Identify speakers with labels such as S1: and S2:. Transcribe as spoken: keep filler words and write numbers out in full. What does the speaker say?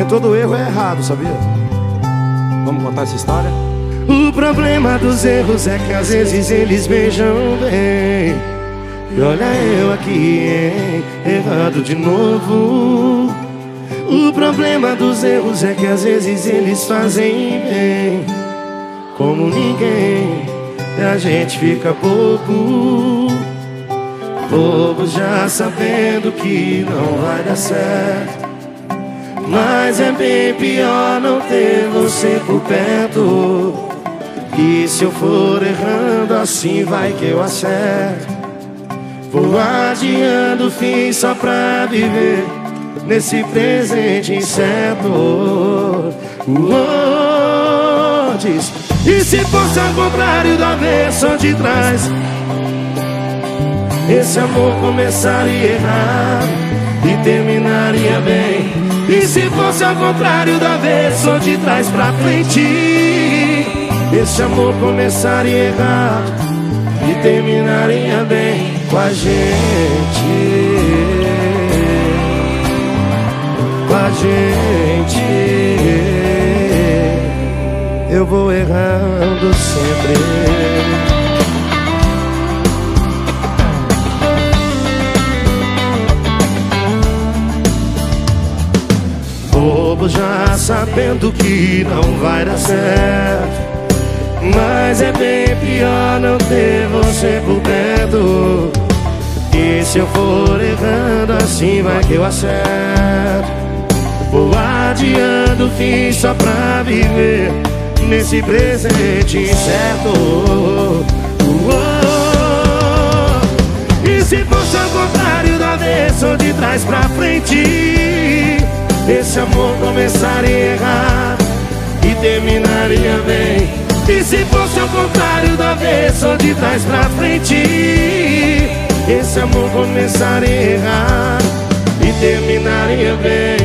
S1: Nem todo erro é errado, sabia?
S2: Vamos contar essa história?
S1: O problema dos erros é que às vezes eles beijam bem. E olha eu aqui, hein, errado de novo. O problema dos erros é que às vezes eles fazem bem. Como ninguém, e a gente fica bobo. Bobo já sabendo que não vai dar certo. Mas é bem pior não ter você por perto. E se eu for errando, assim vai que eu acerto. Vou adiando o fim só pra viver nesse presente incerto. Uou, diz. E se fosse ao contrário do avesso de trás, esse amor começaria errado e terminaria bem. E se fosse ao contrário do avesso de trás pra frente, esse amor começaria errado e terminaria bem com a gente. Com a gente. Eu vou errando sempre. Bobo já sabendo que não vai dar certo. Mas é bem pior não ter você por perto. E se eu for errando, assim vai que eu acerto. Vou adiando o fim só pra viver nesse presente incerto. Uou. E se fosse ao contrário do avesso de trás pra frente, esse amor começaria errado e terminaria bem. E se fosse ao contrário do avesso de trás pra frente, esse amor começaria errado e terminaria bem.